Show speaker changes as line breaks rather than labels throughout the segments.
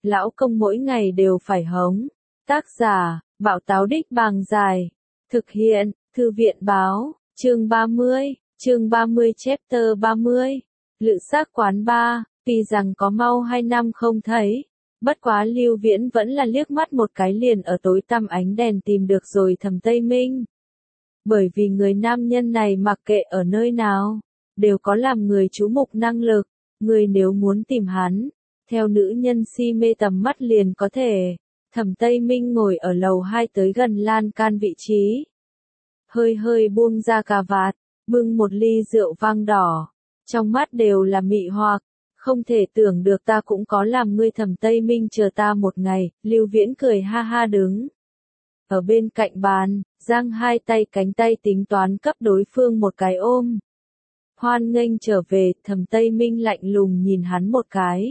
lão công mỗi ngày đều phải hống. Tác giả, Bảo Táo Đích Bàng Dài. Thực hiện, Thư viện Báo, chương 30 chapter 30. Lự xác quán ba, vì rằng có mau 2 năm không thấy. Bất quá Lưu Viễn vẫn là liếc mắt một cái liền ở tối tăm ánh đèn tìm được rồi Thẩm Tây Minh. Bởi vì người nam nhân này mặc kệ ở nơi nào, đều có làm người chú mục năng lực, người nếu muốn tìm hắn, theo nữ nhân si mê tầm mắt liền có thể. Thẩm Tây Minh ngồi ở lầu 2 tới gần lan can vị trí. Hơi buông ra cà vạt, bưng một ly rượu vang đỏ. Trong mắt đều là mị hoặc, không thể tưởng được ta cũng có làm ngươi. Thẩm Tây Minh chờ ta một ngày, Lưu Viễn cười ha ha đứng. Ở bên cạnh bàn, giang hai tay cánh tay tính toán cấp đối phương một cái ôm. Hoan nghênh trở về, Thẩm Tây Minh lạnh lùng nhìn hắn một cái.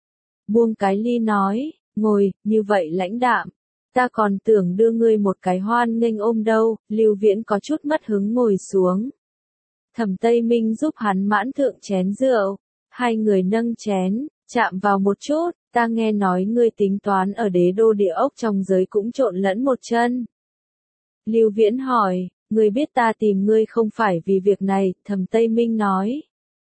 Buông cái ly nói, ngồi, như vậy lãnh đạm. Ta còn tưởng đưa ngươi một cái hoan nghênh ôm đâu. Lưu Viễn có chút mất hứng ngồi xuống. Thẩm Tây Minh giúp hắn mãn thượng chén rượu. Hai người nâng chén, chạm vào một chút. Ta nghe nói ngươi tính toán ở đế đô địa ốc trong giới cũng trộn lẫn một chân. Lưu Viễn hỏi, ngươi biết ta tìm ngươi không phải vì việc này. Thẩm Tây Minh nói.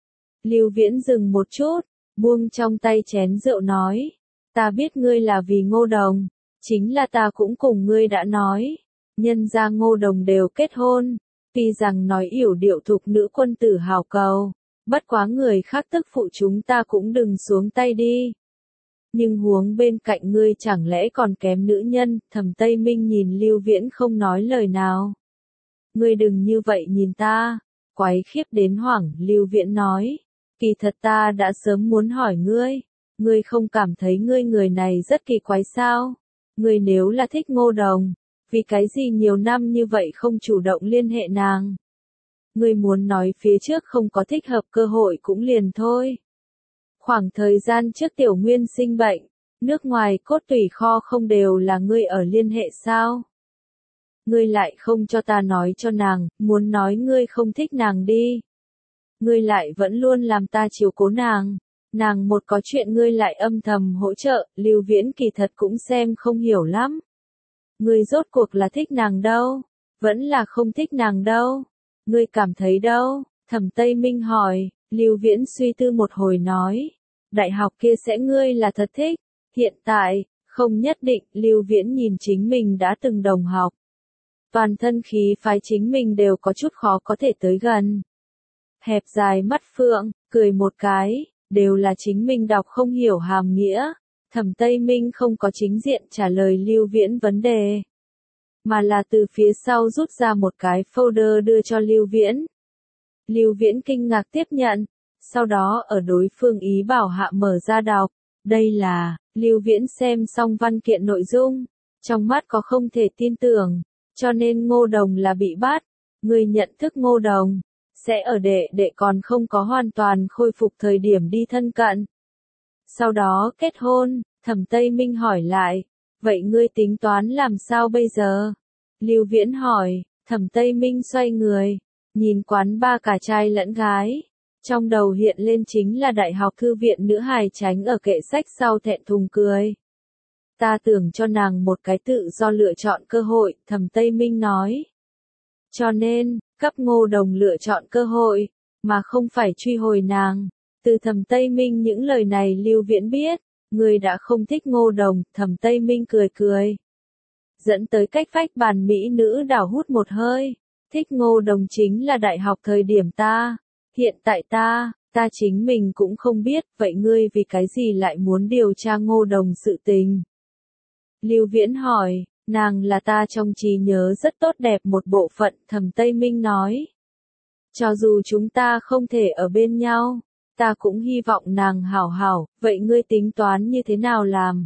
Lưu Viễn dừng một chút, buông trong tay chén rượu nói. Ta biết ngươi là vì Ngô Đồng, chính là ta cũng cùng ngươi đã nói. Nhân gia Ngô Đồng đều kết hôn, tuy rằng nói yểu điệu thục nữ quân tử hào cầu, bất quá người khác tức phụ chúng ta cũng đừng xuống tay đi. Nhưng huống bên cạnh ngươi chẳng lẽ còn kém nữ nhân. Thẩm Tây Minh nhìn Lưu Viễn không nói lời nào. Ngươi đừng như vậy nhìn ta, quái khiếp đến hoảng. Lưu Viễn nói, kỳ thật ta đã sớm muốn hỏi ngươi. Ngươi không cảm thấy ngươi người này rất kỳ quái sao? Ngươi nếu là thích Ngô Đồng, vì cái gì nhiều năm như vậy không chủ động liên hệ nàng? Ngươi muốn nói phía trước không có thích hợp cơ hội cũng liền thôi. Khoảng thời gian trước Tiểu Nguyên sinh bệnh, nước ngoài cốt tủy kho không đều là ngươi ở liên hệ sao? Ngươi lại không cho ta nói cho nàng, muốn nói ngươi không thích nàng đi. Ngươi lại vẫn luôn làm ta chiếu cố nàng. Nàng một có chuyện ngươi lại âm thầm hỗ trợ. Lưu Viễn kỳ thật cũng xem không hiểu lắm. Ngươi rốt cuộc là thích nàng đâu? Vẫn là không thích nàng đâu? Ngươi cảm thấy đâu? Thẩm Tây Minh hỏi. Lưu Viễn suy tư một hồi nói. Đại học kia sẽ ngươi là thật thích. Hiện tại, không nhất định. Lưu Viễn nhìn chính mình đã từng đồng học. Toàn thân khí phái chính mình đều có chút khó có thể tới gần. Hẹp dài mắt phượng, cười một cái. Đều là chính mình đọc không hiểu hàm nghĩa. Thẩm Tây Minh không có chính diện trả lời Lưu Viễn vấn đề, mà là từ phía sau rút ra một cái folder đưa cho Lưu Viễn. Lưu Viễn kinh ngạc tiếp nhận, sau đó ở đối phương ý bảo hạ mở ra đọc. Đây là, Lưu Viễn xem xong văn kiện nội dung, trong mắt có không thể tin tưởng, cho nên Ngô Đồng là bị bắt. Người nhận thức Ngô Đồng sẽ ở đệ còn không có hoàn toàn khôi phục thời điểm đi thân cận. Sau đó kết hôn. Thẩm Tây Minh hỏi lại, vậy ngươi tính toán làm sao bây giờ? Lưu Viễn hỏi. Thẩm Tây Minh xoay người, nhìn quán ba cả trai lẫn gái. Trong đầu hiện lên chính là đại học thư viện nữ hài tránh ở kệ sách sau thẹn thùng cười. Ta tưởng cho nàng một cái tự do lựa chọn cơ hội. Thẩm Tây Minh nói. Cho nên, cấp Ngô Đồng lựa chọn cơ hội, mà không phải truy hồi nàng. Từ Thẩm Tây Minh những lời này Lưu Viễn biết, người đã không thích Ngô Đồng. Thẩm Tây Minh cười. Dẫn tới cách vách bàn mỹ nữ đảo hút một hơi. Thích Ngô Đồng chính là đại học thời điểm ta. Hiện tại ta chính mình cũng không biết, vậy ngươi vì cái gì lại muốn điều tra Ngô Đồng sự tình? Lưu Viễn hỏi. Nàng là ta trong trí nhớ rất tốt đẹp một bộ phận. Thẩm Tây Minh nói. Cho dù chúng ta không thể ở bên nhau, ta cũng hy vọng nàng hảo hảo. Vậy ngươi tính toán như thế nào làm?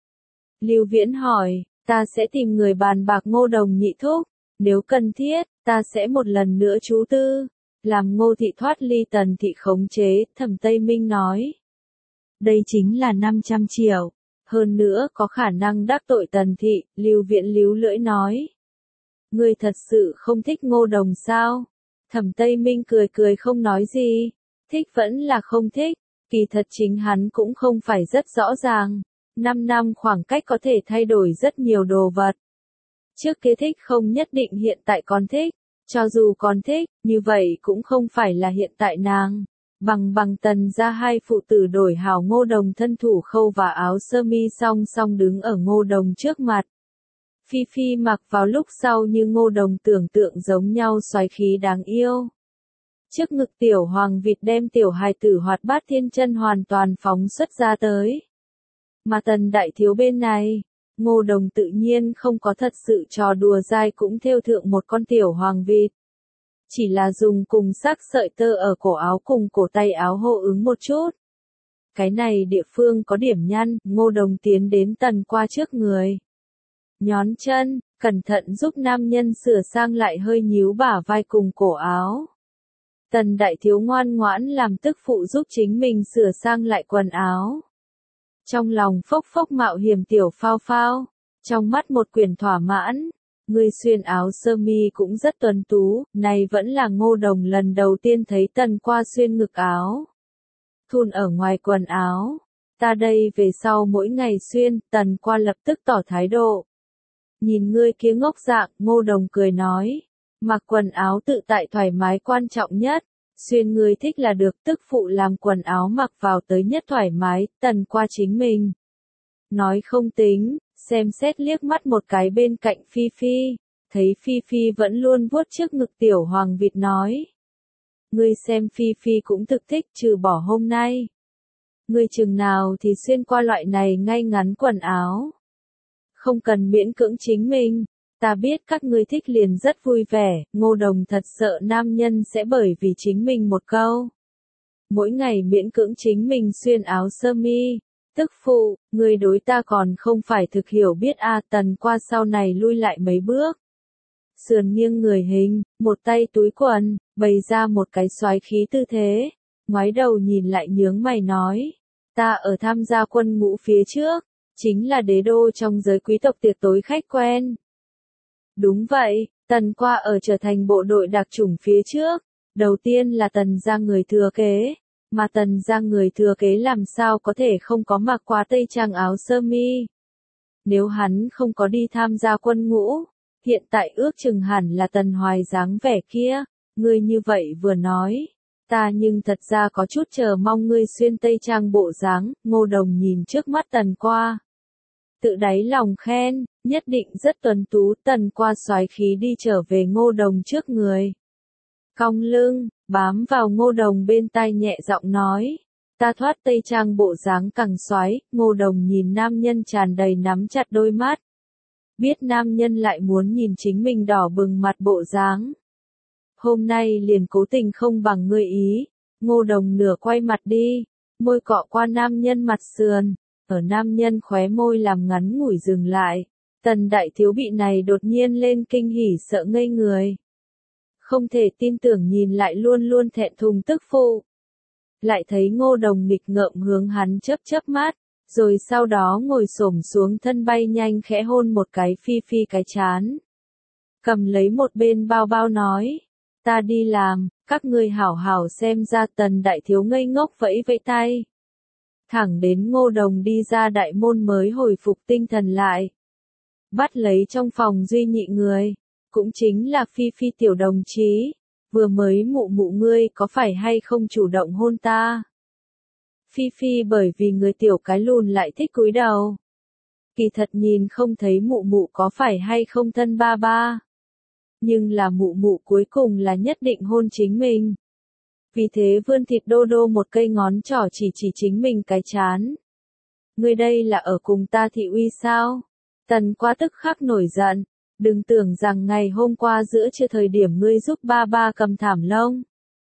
Lưu Viễn hỏi. Ta sẽ tìm người bàn bạc Ngô Đồng nhị thúc. Nếu cần thiết, ta sẽ một lần nữa chú tư, làm Ngô thị thoát ly Tần thị khống chế. Thẩm Tây Minh nói. Đây chính là 500 triệu. Hơn nữa có khả năng đắc tội Tần thị. Lưu Viễn líu lưỡi nói. Ngươi thật sự không thích Ngô Đồng sao? Thẩm Tây Minh cười không nói gì. Thích vẫn là không thích, kỳ thật chính hắn cũng không phải rất rõ ràng. 5 năm khoảng cách có thể thay đổi rất nhiều đồ vật. Trước kia thích không nhất định hiện tại còn thích, cho dù còn thích, như vậy cũng không phải là hiện tại nàng. Bằng Tần gia hai phụ tử đổi hảo Ngô Đồng thân thủ khâu và áo sơ mi song song đứng ở Ngô Đồng trước mặt. Phi Phi mặc vào lúc sau như Ngô Đồng tưởng tượng giống nhau xoáy khí đáng yêu. Trước ngực tiểu hoàng vịt đem tiểu hài tử hoạt bát thiên chân hoàn toàn phóng xuất ra tới. Mà Tần đại thiếu bên này, Ngô Đồng tự nhiên không có thật sự trò đùa dai cũng thêu thượng một con tiểu hoàng vịt. Chỉ là dùng cùng sắc sợi tơ ở cổ áo cùng cổ tay áo hô ứng một chút. Cái này địa phương có điểm nhăn, Ngô Đồng tiến đến Tần qua trước người. Nhón chân, cẩn thận giúp nam nhân sửa sang lại hơi nhíu bả vai cùng cổ áo. Tần đại thiếu ngoan ngoãn làm tức phụ giúp chính mình sửa sang lại quần áo. Trong lòng phốc phốc mạo hiểm tiểu phao phao, trong mắt một quyển thỏa mãn. Người xuyên áo sơ mi cũng rất tuấn tú, này vẫn là Ngô Đồng lần đầu tiên thấy Tần qua xuyên ngực áo. Thun ở ngoài quần áo, ta đây về sau mỗi ngày xuyên, Tần qua lập tức tỏ thái độ. Nhìn ngươi kia ngốc dạng, Ngô Đồng cười nói, mặc quần áo tự tại thoải mái quan trọng nhất, xuyên ngươi thích là được, tức phụ làm quần áo mặc vào tới nhất thoải mái, Tần qua chính mình. Nói không tính, xem xét liếc mắt một cái bên cạnh Phi Phi, thấy Phi Phi vẫn luôn vuốt trước ngực tiểu hoàng vịt nói. Ngươi xem Phi Phi cũng thực thích trừ bỏ hôm nay. Ngươi chừng nào thì xuyên qua loại này ngay ngắn quần áo. Không cần miễn cưỡng chính mình, ta biết các ngươi thích liền rất vui vẻ, Ngô Đồng thật sợ nam nhân sẽ bởi vì chính mình một câu. Mỗi ngày miễn cưỡng chính mình xuyên áo sơ mi. Tức phụ, người đối ta còn không phải thực hiểu biết a. Tần qua sau này lui lại mấy bước. Sườn nghiêng người hình, một tay túi quần, bày ra một cái xoáy khí tư thế. Ngoái đầu nhìn lại nhướng mày nói. Ta ở tham gia quân ngũ phía trước, chính là đế đô trong giới quý tộc tiệc tối khách quen. Đúng vậy, Tần qua ở trở thành bộ đội đặc chủng phía trước. Đầu tiên là Tần gia người thừa kế. Mà Tần gia người thừa kế làm sao có thể không có mặc qua tây trang áo sơ mi. Nếu hắn không có đi tham gia quân ngũ, hiện tại ước chừng hẳn là Tần Hoài dáng vẻ kia, ngươi như vậy vừa nói. Ta nhưng thật ra có chút chờ mong ngươi xuyên tây trang bộ dáng, Ngô Đồng nhìn trước mắt Tần qua. Tự đáy lòng khen, nhất định rất tuấn tú. Tần qua xoáy khí đi trở về Ngô Đồng trước người. Cong lưng, bám vào Ngô Đồng bên tai nhẹ giọng nói. Ta thoát tây trang bộ dáng càng xoáy, Ngô Đồng nhìn nam nhân tràn đầy nắm chặt đôi mắt. Biết nam nhân lại muốn nhìn chính mình đỏ bừng mặt bộ dáng. Hôm nay liền cố tình không bằng ngươi ý, Ngô Đồng nửa quay mặt đi, môi cọ qua nam nhân mặt sườn, ở nam nhân khóe môi làm ngắn ngủi dừng lại. Tần đại thiếu bị này đột nhiên lên kinh hỉ sợ ngây người. Không thể tin tưởng nhìn lại luôn luôn thẹn thùng tức phụ. Lại thấy Ngô Đồng nghịch ngợm hướng hắn chớp chớp mắt, rồi sau đó ngồi xổm xuống thân bay nhanh khẽ hôn một cái Phi Phi cái chán. Cầm lấy một bên bao bao nói, ta đi làm, các ngươi hảo hảo xem ra. Tần đại thiếu ngây ngốc vẫy vẫy tay. Thẳng đến Ngô Đồng đi ra đại môn mới hồi phục tinh thần lại. Bắt lấy trong phòng duy nhị người. Cũng chính là Phi Phi tiểu đồng chí, vừa mới mụ mụ ngươi có phải hay không chủ động hôn ta? Phi Phi bởi vì người tiểu cái lùn lại thích cúi đầu. Kỳ thật nhìn không thấy mụ mụ có phải hay không thân ba ba. Nhưng là mụ mụ cuối cùng là nhất định hôn chính mình. Vì thế vươn thịt đô đô một cây ngón trỏ chỉ chính mình cái chán. Ngươi đây là ở cùng ta thị uy sao? Tần quá tức khắc nổi giận. Đừng tưởng rằng ngày hôm qua giữa trưa thời điểm ngươi giúp ba ba cầm thảm lông.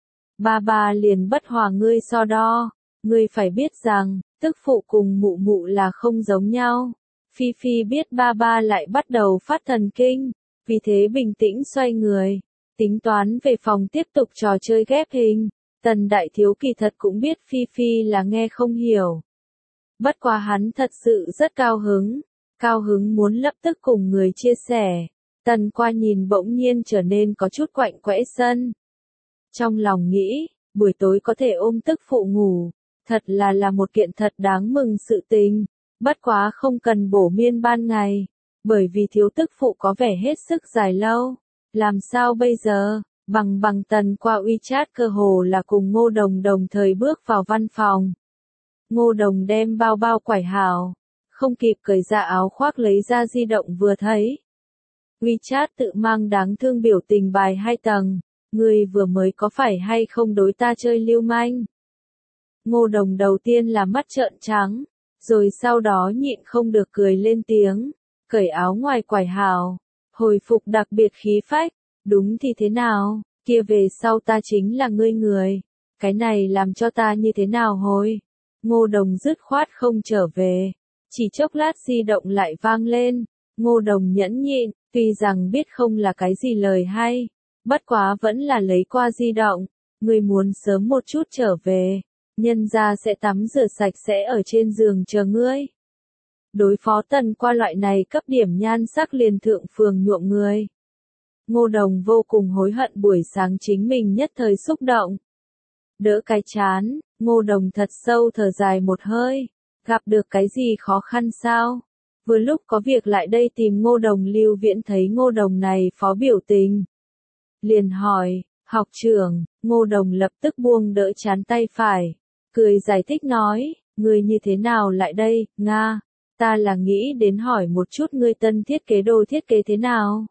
Ba ba liền bất hòa ngươi so đo. Ngươi phải biết rằng, tức phụ cùng mụ mụ là không giống nhau. Phi Phi biết ba ba lại bắt đầu phát thần kinh. Vì thế bình tĩnh xoay người. Tính toán về phòng tiếp tục trò chơi ghép hình. Tần đại thiếu kỳ thật cũng biết Phi Phi là nghe không hiểu. Bất quá hắn thật sự rất cao hứng. Cao hứng muốn lập tức cùng người chia sẻ. Tần qua nhìn bỗng nhiên trở nên có chút quạnh quẽ sân. Trong lòng nghĩ, buổi tối có thể ôm tức phụ ngủ. Thật là một kiện thật đáng mừng sự tình. Bất quá không cần bổ miên ban ngày, bởi vì thiếu tức phụ có vẻ hết sức dài lâu. Làm sao bây giờ? Bằng Tần qua WeChat cơ hồ là cùng Ngô Đồng đồng thời bước vào văn phòng. Ngô Đồng đem bao bao quải hảo, không kịp cởi ra áo khoác lấy ra di động vừa thấy. WeChat tự mang đáng thương biểu tình bài 2 tầng, người vừa mới có phải hay không đối ta chơi lưu manh. Ngô Đồng đầu tiên là mắt trợn trắng, rồi sau đó nhịn không được cười lên tiếng, cởi áo ngoài quải hảo, hồi phục đặc biệt khí phách, đúng thì thế nào, kia về sau ta chính là ngươi người, cái này làm cho ta như thế nào hồi. Ngô Đồng dứt khoát không trở về, chỉ chốc lát di động lại vang lên, Ngô Đồng nhẫn nhịn, tuy rằng biết không là cái gì lời hay, bất quá vẫn là lấy qua di động, ngươi muốn sớm một chút trở về, nhân gia sẽ tắm rửa sạch sẽ ở trên giường chờ ngươi. Đối phó Tần qua loại này cấp điểm nhan sắc liền thượng phường nhuộm người. Ngô Đồng vô cùng hối hận buổi sáng chính mình nhất thời xúc động. Đỡ cái chán, Ngô Đồng thật sâu thở dài một hơi, gặp được cái gì khó khăn sao? Vừa lúc có việc lại đây tìm Ngô Đồng, Lưu Viễn thấy Ngô Đồng này phó biểu tình. Liền hỏi, học trưởng, Ngô Đồng lập tức buông đỡ chán tay phải, cười giải thích nói, người như thế nào lại đây, Nga, ta là nghĩ đến hỏi một chút ngươi tân thiết kế đồ thiết kế thế nào?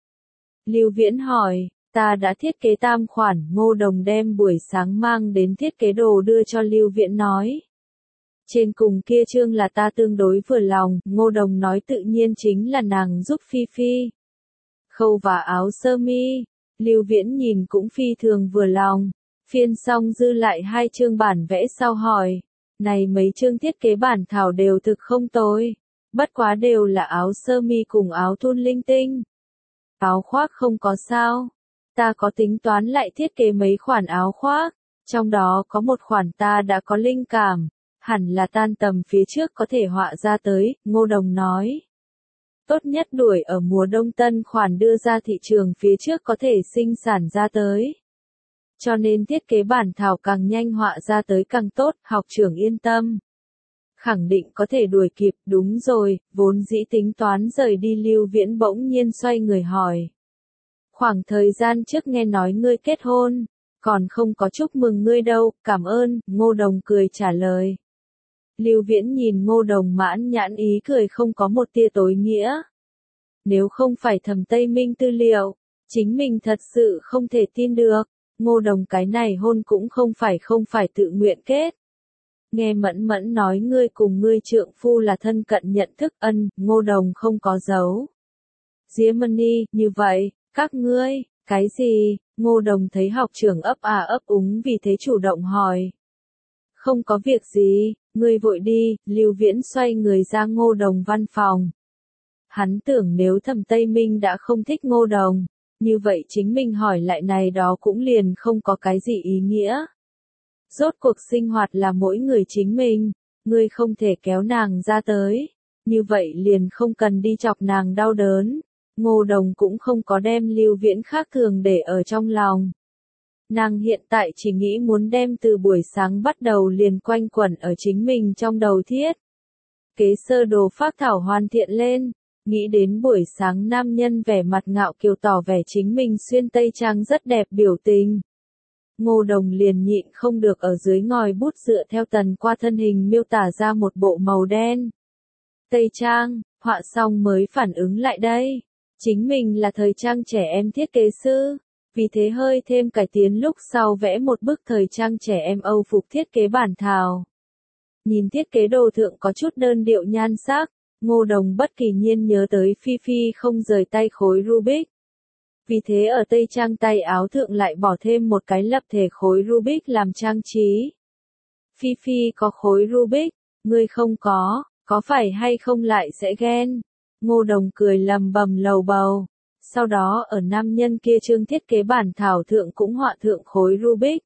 Lưu Viễn hỏi, ta đã thiết kế tam khoản, Ngô Đồng đem buổi sáng mang đến thiết kế đồ đưa cho Lưu Viễn nói. Trên cùng kia chương là ta tương đối vừa lòng, Ngô Đồng nói tự nhiên chính là nàng giúp Phi Phi. Khâu và áo sơ mi, Lưu Viễn nhìn cũng phi thường vừa lòng, phiên xong dư lại 2 chương bản vẽ sau hỏi, này mấy chương thiết kế bản thảo đều thực không tồi, bất quá đều là áo sơ mi cùng áo thun linh tinh. Áo khoác không có sao, ta có tính toán lại thiết kế mấy khoản áo khoác, trong đó có một khoản ta đã có linh cảm, hẳn là tan tầm phía trước có thể họa ra tới, Ngô Đồng nói. Tốt nhất đuổi ở mùa đông tân khoản đưa ra thị trường phía trước có thể sinh sản ra tới. Cho nên thiết kế bản thảo càng nhanh họa ra tới càng tốt, học trưởng yên tâm. Khẳng định có thể đuổi kịp, đúng rồi, vốn dĩ tính toán rời đi Lưu Viễn bỗng nhiên xoay người hỏi. Khoảng thời gian trước nghe nói ngươi kết hôn, còn không có chúc mừng ngươi đâu, cảm ơn, Ngô Đồng cười trả lời. Lưu Viễn nhìn Ngô Đồng mãn nhãn ý cười không có một tia tối nghĩa. Nếu không phải Thẩm Tây Minh tư liệu, chính mình thật sự không thể tin được, Ngô Đồng cái này hôn cũng không phải tự nguyện kết. Nghe Mẫn Mẫn nói ngươi cùng ngươi trượng phu là thân cận nhận thức, Ngô Đồng không có giấu. Diễmani, như vậy, các ngươi, cái gì? Ngô Đồng thấy học trưởng ấp ấp úng vì thế chủ động hỏi. Không có việc gì, ngươi vội đi, Lưu Viễn xoay người ra Ngô Đồng văn phòng. Hắn tưởng nếu Thẩm Tây Minh đã không thích Ngô Đồng, như vậy chính mình hỏi lại này đó cũng liền không có cái gì ý nghĩa. Rốt cuộc sinh hoạt là mỗi người chính mình, ngươi không thể kéo nàng ra tới, như vậy liền không cần đi chọc nàng đau đớn. Ngô Đồng cũng không có đem Lưu Viễn khác thường để ở trong lòng. Nàng hiện tại chỉ nghĩ muốn đem từ buổi sáng bắt đầu liền quanh quẩn ở chính mình trong đầu thiết. Kế sơ đồ phác thảo hoàn thiện lên, nghĩ đến buổi sáng nam nhân vẻ mặt ngạo kiều tỏ vẻ chính mình xuyên tây trang rất đẹp biểu tình. Ngô Đồng liền nhịn không được ở dưới ngòi bút dựa theo Tần qua thân hình miêu tả ra một bộ màu đen. Tây trang, họa xong mới phản ứng lại đây. Chính mình là thời trang trẻ em thiết kế sư, vì thế hơi thêm cải tiến lúc sau vẽ một bức thời trang trẻ em Âu phục thiết kế bản thảo. Nhìn thiết kế đồ thượng có chút đơn điệu nhan sắc, Ngô Đồng bất kỳ nhiên nhớ tới Phi Phi không rời tay khối Rubik. Vì thế ở tây trang tay áo thượng lại bỏ thêm một cái lập thể khối Rubik làm trang trí. Phi Phi có khối Rubik, ngươi không có phải hay không lại sẽ ghen? Ngô Đồng cười lầm bầm lầu bầu. Sau đó ở nam nhân kia chương thiết kế bản thảo thượng cũng họa thượng khối Rubik.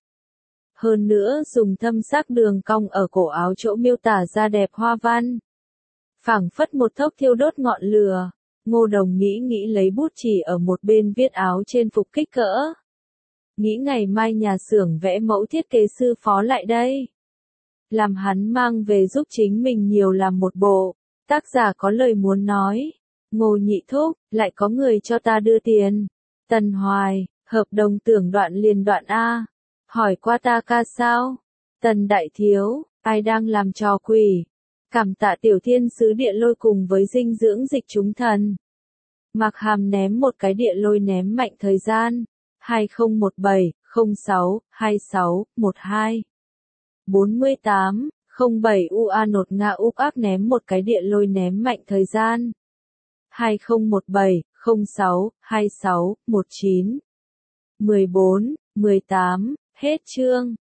Hơn nữa dùng thâm sắc đường cong ở cổ áo chỗ miêu tả ra đẹp hoa văn. Phảng phất một thốc thiêu đốt ngọn lửa. Ngô Đồng nghĩ lấy bút chỉ ở một bên viết áo trên phục kích cỡ. Nghĩ ngày mai nhà xưởng vẽ mẫu thiết kế sư phó lại đây. Làm hắn mang về giúp chính mình nhiều làm một bộ. Tác giả có lời muốn nói. Ngô Nhị Thúc, lại có người cho ta đưa tiền. Tần Hoài, hợp đồng tưởng đoạn liền đoạn A. Hỏi qua ta ca sao? Tần Đại Thiếu, ai đang làm trò quỷ? Cảm tạ tiểu thiên sứ địa lôi cùng với dinh dưỡng dịch chúng thần. Mạc Hàm ném một cái địa lôi ném mạnh thời gian. 2017, 06, 26, 12. 48, 07 UA nột Nga úp áp ném một cái địa lôi ném mạnh thời gian. 2017, 06, 26, 19. 14, 18, hết chương.